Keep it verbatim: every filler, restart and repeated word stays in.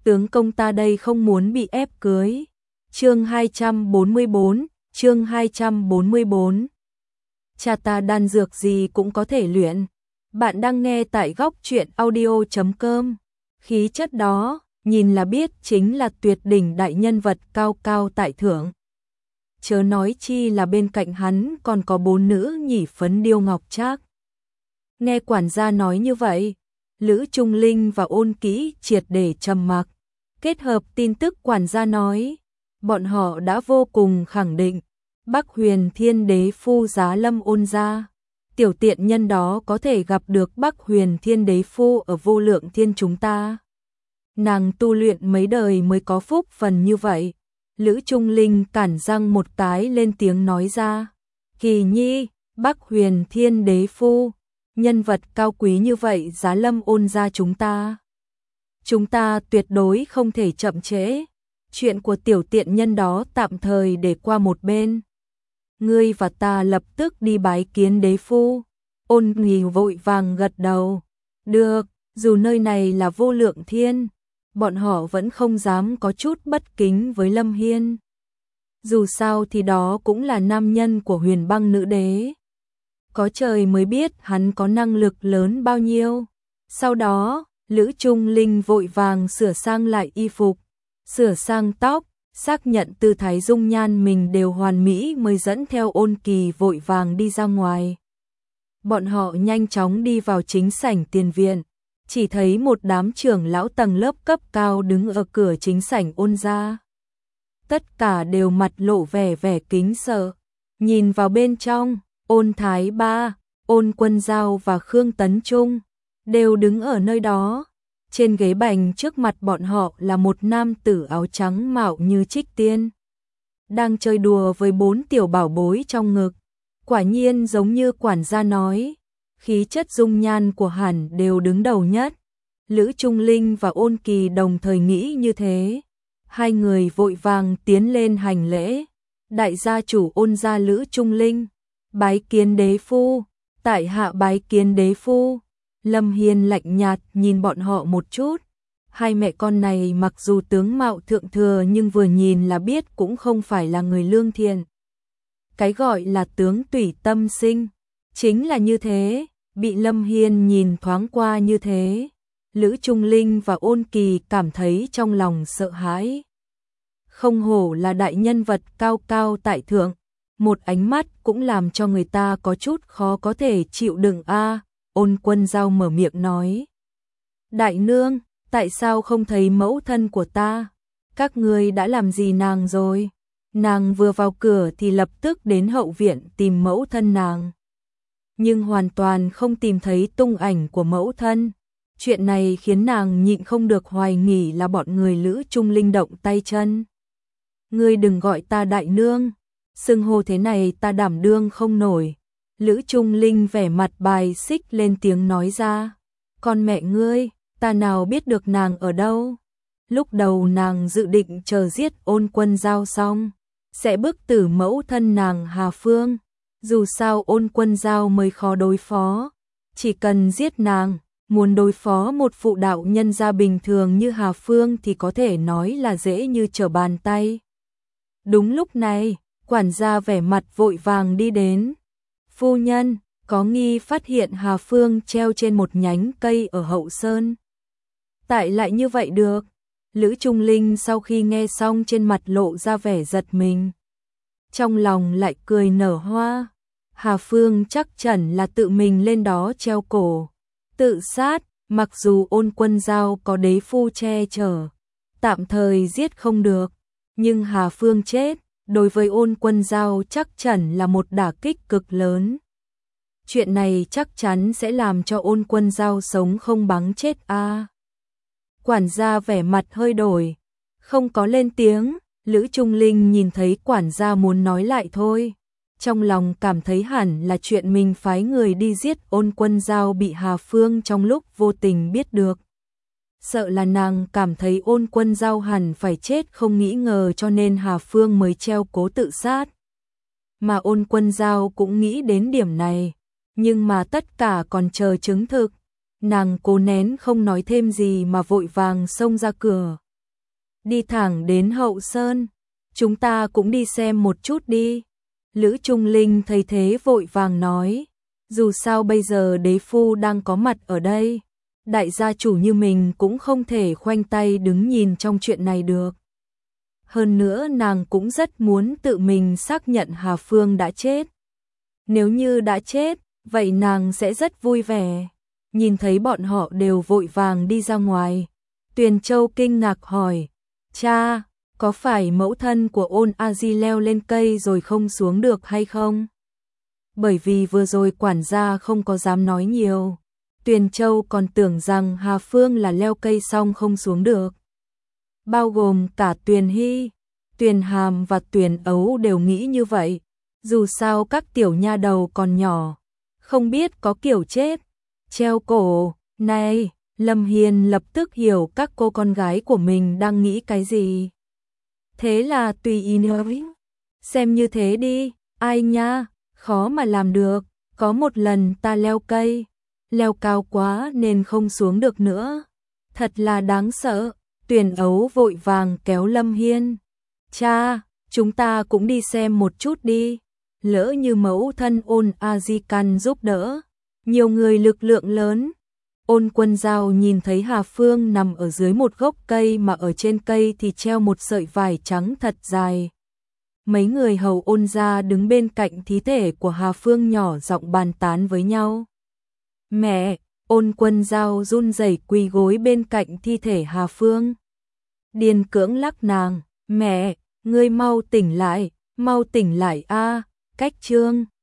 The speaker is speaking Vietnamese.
tướng công ta đây không muốn bị ép cưới. Chương hai trăm bốn mươi bốn, chương hai trăm bốn mươi bốn. Cha ta đan dược gì cũng có thể luyện. Bạn đang nghe tại góc truyện audio chấm com. Khí chất đó, nhìn là biết chính là tuyệt đỉnh đại nhân vật cao cao tại thượng. Chớ nói chi là bên cạnh hắn còn có bốn nữ nhỉ phấn điêu ngọc trác. Nghe quản gia nói như vậy, Lữ Trung Linh và Ôn Kỹ triệt để trầm mặc. Kết hợp tin tức quản gia nói, bọn họ đã vô cùng khẳng định, Bắc Huyền Thiên Đế Phu giá lâm Ôn gia. Tiểu tiện nhân đó có thể gặp được Bắc Huyền Thiên Đế Phu ở Vô Lượng Thiên chúng ta. Nàng tu luyện mấy đời mới có phúc phần như vậy. Lữ Trung Linh cản răng một cái lên tiếng nói ra. Kỳ nhi, Bắc Huyền Thiên Đế Phu, nhân vật cao quý như vậy giá lâm Ôn gia chúng ta. Chúng ta tuyệt đối không thể chậm trễ. Chuyện của tiểu tiện nhân đó tạm thời để qua một bên. Ngươi và ta lập tức đi bái kiến đế phu. Ôn Nghì vội vàng gật đầu. Được, dù nơi này là Vô Lượng Thiên, bọn họ vẫn không dám có chút bất kính với Lâm Hiên. Dù sao thì đó cũng là nam nhân của Huyền Băng nữ đế. Có trời mới biết hắn có năng lực lớn bao nhiêu. Sau đó, Lữ Trung Linh vội vàng sửa sang lại y phục, sửa sang tóc, xác nhận tư thái dung nhan mình đều hoàn mỹ mới dẫn theo Ôn Kỳ vội vàng đi ra ngoài. Bọn họ nhanh chóng đi vào chính sảnh tiền viện, chỉ thấy một đám trưởng lão tầng lớp cấp cao đứng ở cửa chính sảnh Ôn gia. Tất cả đều mặt lộ vẻ vẻ kính sợ, nhìn vào bên trong, Ôn Thái Ba, Ôn Quân Giao và Khương Tấn Trung đều đứng ở nơi đó. Trên ghế bành trước mặt bọn họ là một nam tử áo trắng mạo như trích tiên, đang chơi đùa với bốn tiểu bảo bối trong ngực. Quả nhiên giống như quản gia nói, khí chất dung nhan của hẳn đều đứng đầu nhất. Lữ Trung Linh và Ôn Kỳ đồng thời nghĩ như thế. Hai người vội vàng tiến lên hành lễ. Đại gia chủ Ôn gia Lữ Trung Linh, bái kiến đế phu. Tại hạ bái kiến đế phu. Lâm Hiên lạnh nhạt nhìn bọn họ một chút. Hai mẹ con này mặc dù tướng mạo thượng thừa nhưng vừa nhìn là biết cũng không phải là người lương thiện. Cái gọi là tướng tùy tâm sinh, chính là như thế. Bị Lâm Hiên nhìn thoáng qua như thế, Lữ Trung Linh và Ôn Kỳ cảm thấy trong lòng sợ hãi. Không hổ là đại nhân vật cao cao tại thượng, một ánh mắt cũng làm cho người ta có chút khó có thể chịu đựng a. Ôn Quân Giao mở miệng nói. Đại nương, tại sao không thấy mẫu thân của ta? Các ngươi đã làm gì nàng rồi? Nàng vừa vào cửa thì lập tức đến hậu viện tìm mẫu thân nàng. Nhưng hoàn toàn không tìm thấy tung ảnh của mẫu thân. Chuyện này khiến nàng nhịn không được hoài nghi là bọn người Lữ Trung Linh động tay chân. Ngươi đừng gọi ta đại nương, xưng hô thế này ta đảm đương không nổi. Lữ Trung Linh vẻ mặt bài xích lên tiếng nói ra. Con mẹ ngươi, ta nào biết được nàng ở đâu. Lúc đầu nàng dự định chờ giết Ôn Quân Giao xong, sẽ bức tử mẫu thân nàng Hà Phương. Dù sao Ôn Quân Giao mới khó đối phó. Chỉ cần giết nàng, muốn đối phó một phụ đạo nhân gia bình thường như Hà Phương thì có thể nói là dễ như trở bàn tay. Đúng lúc này, quản gia vẻ mặt vội vàng đi đến. Phu nhân, có nghi phát hiện Hà Phương treo trên một nhánh cây ở hậu sơn. Tại lại như vậy được? Lữ Trung Linh sau khi nghe xong trên mặt lộ ra vẻ giật mình. Trong lòng lại cười nở hoa. Hà Phương chắc chắn là tự mình lên đó treo cổ. Tự sát, mặc dù Ôn Quân Giao có đế phu che chở, tạm thời giết không được. Nhưng Hà Phương chết, đối với Ôn Quân Giao chắc chắn là một đả kích cực lớn. Chuyện này chắc chắn sẽ làm cho Ôn Quân Giao sống không bằng chết a. À. Quản gia vẻ mặt hơi đổi, không có lên tiếng. Lữ Trung Linh nhìn thấy quản gia muốn nói lại thôi, trong lòng cảm thấy hẳn là chuyện mình phái người đi giết Ôn Quân Giao bị Hà Phương trong lúc vô tình biết được. Sợ là nàng cảm thấy Ôn Quân Giao hẳn phải chết không nghĩ ngờ cho nên Hà Phương mới treo cố tự sát. Mà Ôn Quân Giao cũng nghĩ đến điểm này, nhưng mà tất cả còn chờ chứng thực. Nàng cố nén không nói thêm gì mà vội vàng xông ra cửa, đi thẳng đến Hậu Sơn, chúng ta cũng đi xem một chút đi. Lữ Trung Linh thấy thế vội vàng nói, dù sao bây giờ đế phu đang có mặt ở đây, đại gia chủ như mình cũng không thể khoanh tay đứng nhìn trong chuyện này được. Hơn nữa nàng cũng rất muốn tự mình xác nhận Hà Phương đã chết. Nếu như đã chết, vậy nàng sẽ rất vui vẻ. Nhìn thấy bọn họ đều vội vàng đi ra ngoài, Tuyền Châu kinh ngạc hỏi, cha, có phải mẫu thân của Ôn A Di leo lên cây rồi không xuống được hay không? Bởi vì vừa rồi quản gia không có dám nói nhiều, Tuyền Châu còn tưởng rằng Hà Phương là leo cây xong không xuống được. Bao gồm cả Tuyền Hy, Tuyền Hàm và Tuyền Ấu đều nghĩ như vậy. Dù sao các tiểu nha đầu còn nhỏ, không biết có kiểu chết, treo cổ. Này, Lâm Hiên lập tức hiểu các cô con gái của mình đang nghĩ cái gì. Thế là tùy ý nói, xem như thế đi, ai nha, khó mà làm được, có một lần ta leo cây, leo cao quá nên không xuống được nữa. Thật là đáng sợ. Tuyền Ấu vội vàng kéo Lâm Hiên, cha, chúng ta cũng đi xem một chút đi. Lỡ như mẫu thân Ôn A Di can giúp đỡ, nhiều người lực lượng lớn. Ôn Quân Giao nhìn thấy Hà Phương nằm ở dưới một gốc cây mà ở trên cây thì treo một sợi vải trắng thật dài. Mấy người hầu Ôn gia đứng bên cạnh thi thể của Hà Phương nhỏ giọng bàn tán với nhau. Mẹ, Ôn Quân Giao run rẩy quỳ gối bên cạnh thi thể Hà Phương. Điền cưỡng lắc nàng, mẹ, ngươi mau tỉnh lại, mau tỉnh lại a. Cách chương